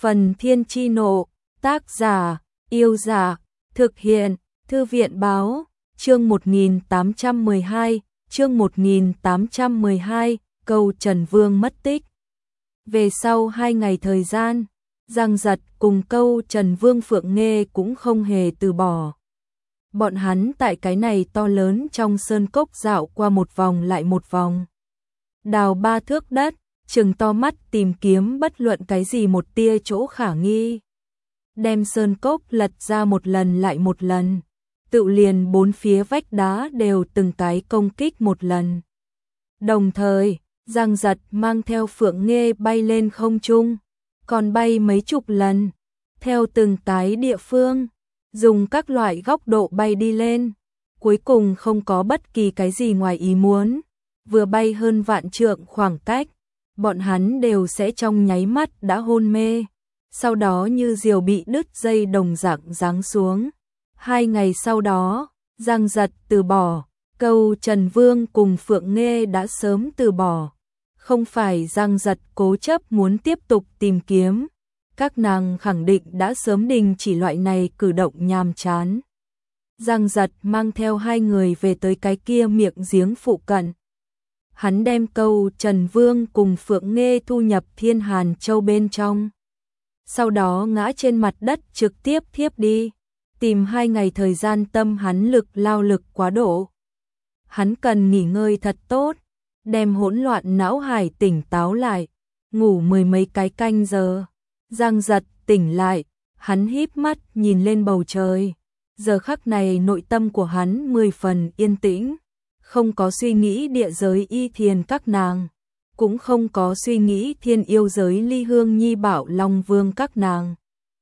Phần Thiên Chi Nộ, tác giả, Yêu Giả, thực hiện, Thư viện Báo, chương 1812, chương 1812, câu Trần Vương mất tích. Về sau 2 ngày thời gian, Giang Giật cùng câu Trần Vương Phượng Nghê cũng không hề từ bỏ. Bọn hắn tại cái này to lớn trong sơn cốc dạo qua một vòng lại một vòng. Đào 3 thước đất, trừng to mắt tìm kiếm bất luận cái gì một tia chỗ khả nghi. Đem sơn cốc lật ra một lần lại một lần, tự liền 4 phía vách đá đều từng cái công kích một lần. Đồng thời, Giang Giật mang theo Phượng Nghê bay lên không trung, còn bay mấy chục lần, theo từng cái địa phương, dùng các loại góc độ bay đi lên, cuối cùng không có bất kỳ cái gì ngoài ý muốn, vừa bay hơn vạn trượng khoảng cách, bọn hắn đều sẽ trong nháy mắt đã hôn mê, sau đó như diều bị đứt dây đồng dạng giáng xuống. 2 ngày sau đó, Giang Giật từ bỏ, câu Trần Vương cùng Phượng Nghê đã sớm từ bỏ. Không phải Giang Giật cố chấp muốn tiếp tục tìm kiếm, các nàng khẳng định đã sớm đình chỉ loại này cử động nhàm chán. Giang Giật mang theo 2 người về tới cái kia miệng giếng phụ cận. Hắn đem câu Trần Vương cùng Phượng Nghê thu nhập Thiên Hàn Châu bên trong. Sau đó ngã trên mặt đất trực tiếp thiếp đi, tìm 2 ngày thời gian tâm hắn lực lao lực quá độ. Hắn cần nghỉ ngơi thật tốt, đem hỗn loạn não hải tỉnh táo lại, ngủ 10 mấy cái canh giờ. Giang Giật tỉnh lại, hắn híp mắt nhìn lên bầu trời. Giờ khắc này nội tâm của hắn 10 phần yên tĩnh, không có suy nghĩ địa giới Y Thiền các nàng, cũng không có suy nghĩ thiên yêu giới Ly Hương Nhi Bảo Long Vương các nàng.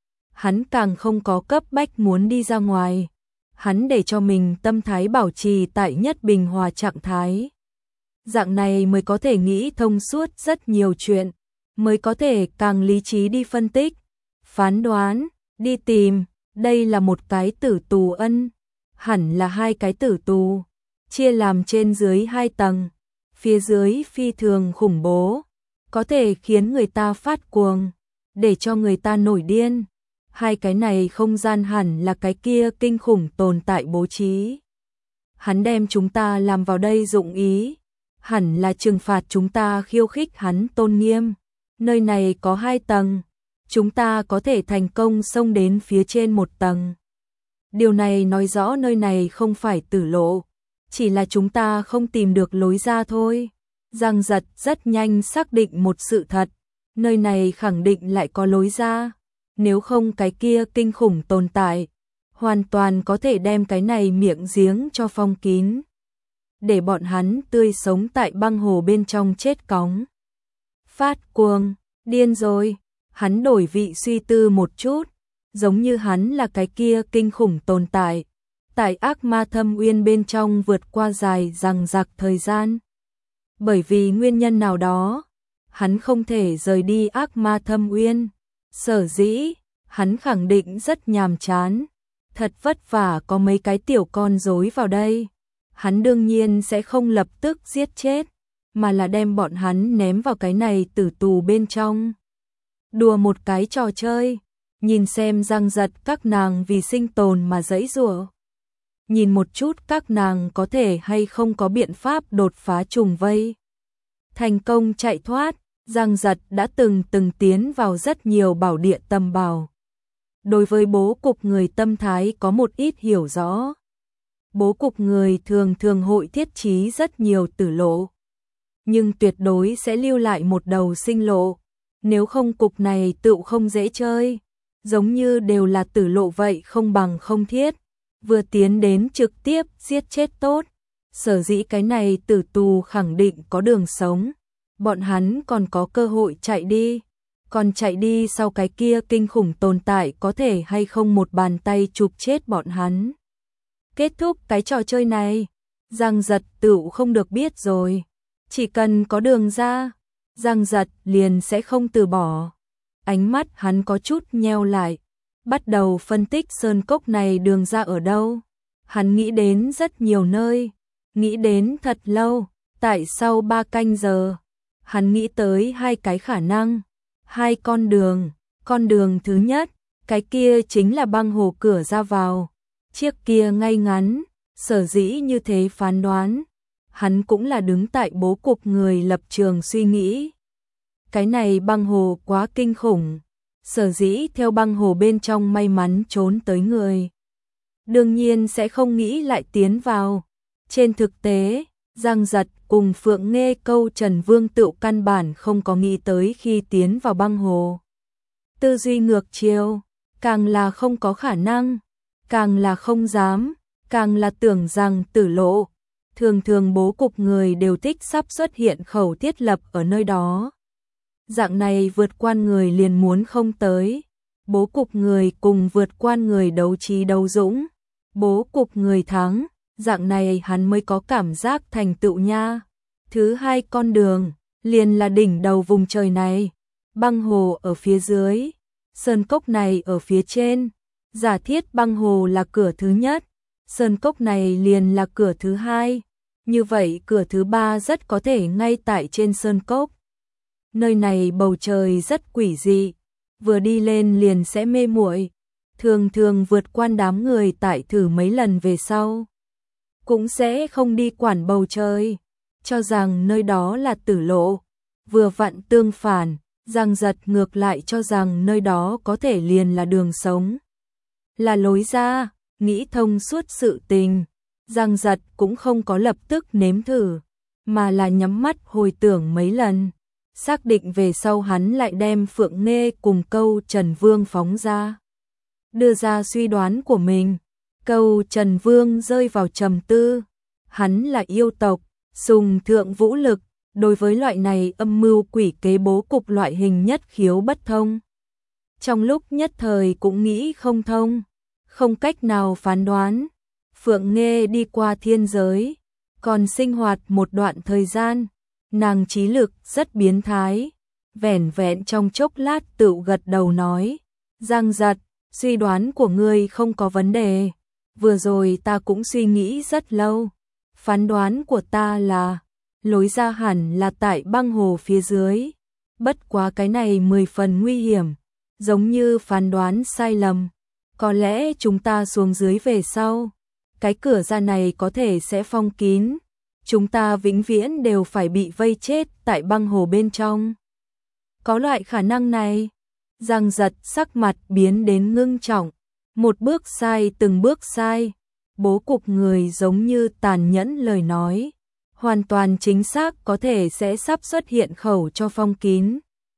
Hắn càng không có cấp bách muốn đi ra ngoài, hắn để cho mình tâm thái bảo trì tại nhất bình hòa trạng thái. Dạng này mới có thể nghĩ thông suốt rất nhiều chuyện, mới có thể càng lý trí đi phân tích, phán đoán, đi tìm. Đây là một cái tử tù ân, hẳn là 2 cái tử tù, chia làm trên dưới 2 tầng, phía dưới phi thường khủng bố, có thể khiến người ta phát cuồng, để cho người ta nổi điên. 2 cái này không gian hẳn là cái kia kinh khủng tồn tại bố trí. Hắn đem chúng ta làm vào đây dụng ý, hẳn là trừng phạt chúng ta khiêu khích hắn tôn nghiêm. Nơi này có 2 tầng, chúng ta có thể thành công xông đến phía trên 1 tầng. Điều này nói rõ nơi này không phải tử lộ, chỉ là chúng ta không tìm được lối ra thôi. Giang Giật rất nhanh xác định một sự thật, nơi này khẳng định lại có lối ra, nếu không cái kia kinh khủng tồn tại, hoàn toàn có thể đem cái này miệng giếng cho phong kín, để bọn hắn tươi sống tại băng hồ bên trong chết cóng. Phát cuồng, điên rồi. Hắn đổi vị suy tư một chút, giống như hắn là cái kia kinh khủng tồn tại, tại ác ma thâm uyên bên trong vượt qua dài dằng dặc thời gian. Bởi vì nguyên nhân nào đó, hắn không thể rời đi ác ma thâm uyên. Sở dĩ, hắn khẳng định rất nhàm chán, thật vất vả có mấy cái tiểu con rối vào đây. Hắn đương nhiên sẽ không lập tức giết chết, mà là đem bọn hắn ném vào cái này tử tù bên trong. Đùa một cái trò chơi, nhìn xem Giang Giật các nàng vì sinh tồn mà giãy giụa. Nhìn một chút các nàng có thể hay không có biện pháp đột phá trùng vây. Thành công chạy thoát, Giang Giật đã từng tiến vào rất nhiều bảo địa tầm bảo. Đối với bố cục người tâm thái có một ít hiểu rõ. Bố cục người thường thường hội thiết trí rất nhiều tử lộ, nhưng tuyệt đối sẽ lưu lại một đầu sinh lộ. Nếu không cục này tựu không dễ chơi, giống như đều là tử lộ vậy không bằng không thiết, vừa tiến đến trực tiếp giết chết tốt. Sở dĩ cái này tử tù khẳng định có đường sống, bọn hắn còn có cơ hội chạy đi, còn chạy đi sau cái kia kinh khủng tồn tại có thể hay không một bàn tay chụp chết bọn hắn. Kết thúc cái trò chơi này, Giang Giật tựu không được biết rồi, chỉ cần có đường ra, Giang Giật liền sẽ không từ bỏ. Ánh mắt hắn có chút nheo lại, bắt đầu phân tích sơn cốc này đường ra ở đâu. Hắn nghĩ đến rất nhiều nơi, nghĩ đến thật lâu, tại sau 3 canh giờ, hắn nghĩ tới 2 cái khả năng, 2 con đường. Con đường thứ nhất, cái kia chính là băng hồ cửa ra vào. Chiếc kia ngay ngắn, sở dĩ như thế phán đoán. Hắn cũng là đứng tại bố cục người lập trường suy nghĩ. Cái này băng hồ quá kinh khủng. Sở dĩ theo băng hồ bên trong may mắn trốn tới người. Đương nhiên sẽ không nghĩ lại tiến vào. Trên thực tế, Giang Giật cùng Phượng Nghê câu Trần Vương Tựu căn bản không có nghĩ tới khi tiến vào băng hồ. Tư duy ngược chiều, càng là không có khả năng, càng là không dám, càng là tưởng rằng tử lộ. Thường thường bố cục người đều thích sắp xuất hiện khẩu thiết lập ở nơi đó. Dạng này vượt qua người liền muốn không tới. Bố cục người cùng vượt qua người đấu trí đấu dũng. Bố cục người thắng, dạng này hắn mới có cảm giác thành tựu nha. Thứ hai con đường, liền là đỉnh đầu vùng trời này. Băng hồ ở phía dưới, sơn cốc này ở phía trên. Giả thiết băng hồ là cửa thứ nhất, sơn cốc này liền là cửa thứ hai. Như vậy cửa thứ ba rất có thể ngay tại trên sơn cốc. Nơi này bầu trời rất quỷ dị, vừa đi lên liền sẽ mê muội. Thường thường vượt qua đám người tại thử mấy lần về sau, cũng sẽ không đi quản bầu trời, cho rằng nơi đó là tử lộ. Vừa vặn tương phản, Giang Giật ngược lại cho rằng nơi đó có thể liền là đường sống, là lối ra. Nghĩ thông suốt sự tình, Giang Giật cũng không có lập tức nếm thử, mà là nhắm mắt hồi tưởng mấy lần. Xác định về sau hắn lại đem Phượng Nghê cùng câu Trần Vương phóng ra, đưa ra suy đoán của mình. Câu Trần Vương rơi vào trầm tư. Hắn là yêu tộc, sùng thượng vũ lực, đối với loại này âm mưu quỷ kế bố cục loại hình nhất khiếu bất thông. Trong lúc nhất thời cũng nghĩ không thông, không cách nào phán đoán. Phượng Nghê đi qua thiên giới, còn sinh hoạt một đoạn thời gian. Nàng trí lực rất biến thái, vẻn vẹn trong chốc lát tự gật đầu nói, Giang Giật, suy đoán của ngươi không có vấn đề. Vừa rồi ta cũng suy nghĩ rất lâu. Phán đoán của ta là, lối ra hẳn là tại băng hồ phía dưới. Bất quá cái này 10 phần nguy hiểm, giống như phán đoán sai lầm. Có lẽ chúng ta xuống dưới về sau, cái cửa ra này có thể sẽ phong kín. Chúng ta vĩnh viễn đều phải bị vây chết tại băng hồ bên trong. Có loại khả năng này. Giang Giật sắc mặt biến đến ngưng trọng. Một bước sai từng bước sai. Bố cục người giống như tàn nhẫn lời nói. Hoàn toàn chính xác có thể sẽ sắp xuất hiện khẩu cho phong kín.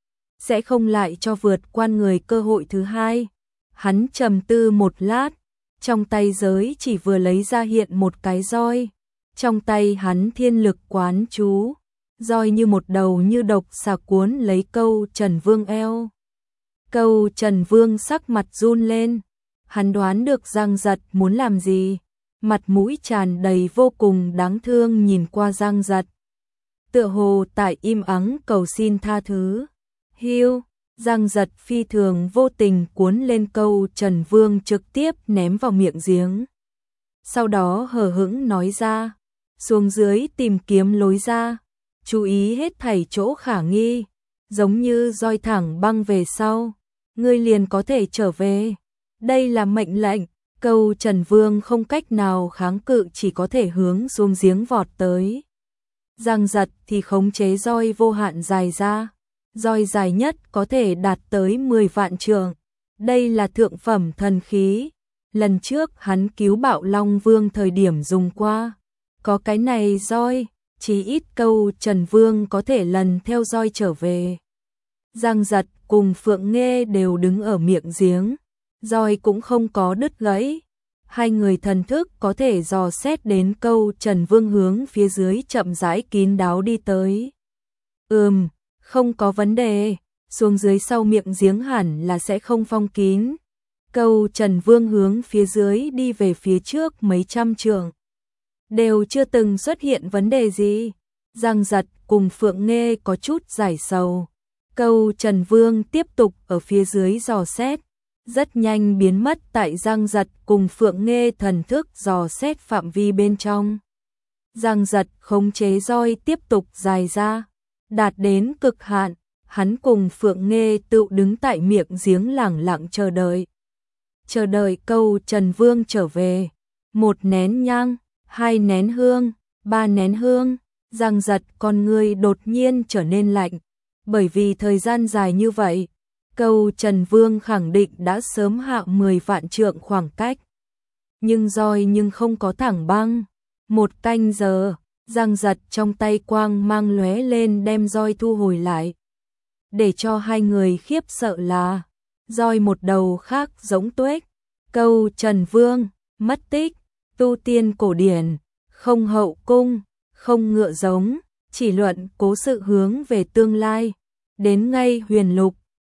Sẽ không lại cho vượt qua người cơ hội thứ hai. Hắn trầm tư một lát. Trong tay giới chỉ vừa lấy ra hiện một cái roi. Trong tay hắn thiên lực quán chú, roi như một đầu như độc xà cuốn lấy câu Trần Vương eo. Câu Trần Vương sắc mặt run lên, hắn đoán được Giang Giật muốn làm gì, mặt mũi tràn đầy vô cùng đáng thương nhìn qua Giang Giật. Tựa hồ tại im ắng cầu xin tha thứ. Hiu, Giang Giật phi thường vô tình cuốn lên câu Trần Vương trực tiếp ném vào miệng giếng. Sau đó hờ hững nói ra, xuống dưới tìm kiếm lối ra, chú ý hết thảy chỗ khả nghi, giống như roi thẳng băng về sau, ngươi liền có thể trở về. Đây là mệnh lệnh. Câu Trần Vương không cách nào kháng cự, chỉ có thể hướng xuống giếng vọt tới. Giang Giật thì khống chế roi vô hạn dài ra, roi dài nhất có thể đạt tới 10 vạn trượng. Đây là thượng phẩm thần khí. Lần trước hắn cứu Bạo Long Vương thời điểm dùng qua. Có cái này roi, chí ít câu Trần Vương có thể lần theo roi trở về. Giang Giật cùng Phượng Nghê đều đứng ở miệng giếng, roi cũng không có đứt gãy. Hai người thần thức có thể dò xét đến câu Trần Vương hướng phía dưới chậm rãi kín đáo đi tới. Không có vấn đề, xuống dưới sau miệng giếng hẳn là sẽ không phong kín. Câu Trần Vương hướng phía dưới đi về phía trước mấy trăm trượng, đều chưa từng xuất hiện vấn đề gì. Giang Giật cùng Phượng Nghê có chút giải sầu. Câu Trần Vương tiếp tục ở phía dưới dò xét, rất nhanh biến mất tại Giang Giật cùng Phượng Nghê thần thức dò xét phạm vi bên trong. Giang Giật khống chế roi tiếp tục dài ra, đạt đến cực hạn, hắn cùng Phượng Nghê tự đứng tại miệng giếng lẳng lặng chờ đợi. Chờ đợi Câu Trần Vương trở về. 1 nén nhang, 2 nén hương, 3 nén hương, Giang Giật con người đột nhiên trở nên lạnh. Bởi vì thời gian dài như vậy, Câu Trần Vương khẳng định đã sớm hạ 10 vạn trượng khoảng cách. Nhưng roi nhưng không có thẳng băng. 1 canh giờ, Giang Giật trong tay quang mang lóe lên đem roi thu hồi lại. Để cho hai người khiếp sợ là, roi một đầu khác giống tuếch. Câu Trần Vương, mất tích, tu tiên cổ điển, không hậu cung, không ngựa giống, chỉ luận cố sự hướng về tương lai. Đến ngay Huyền Lục,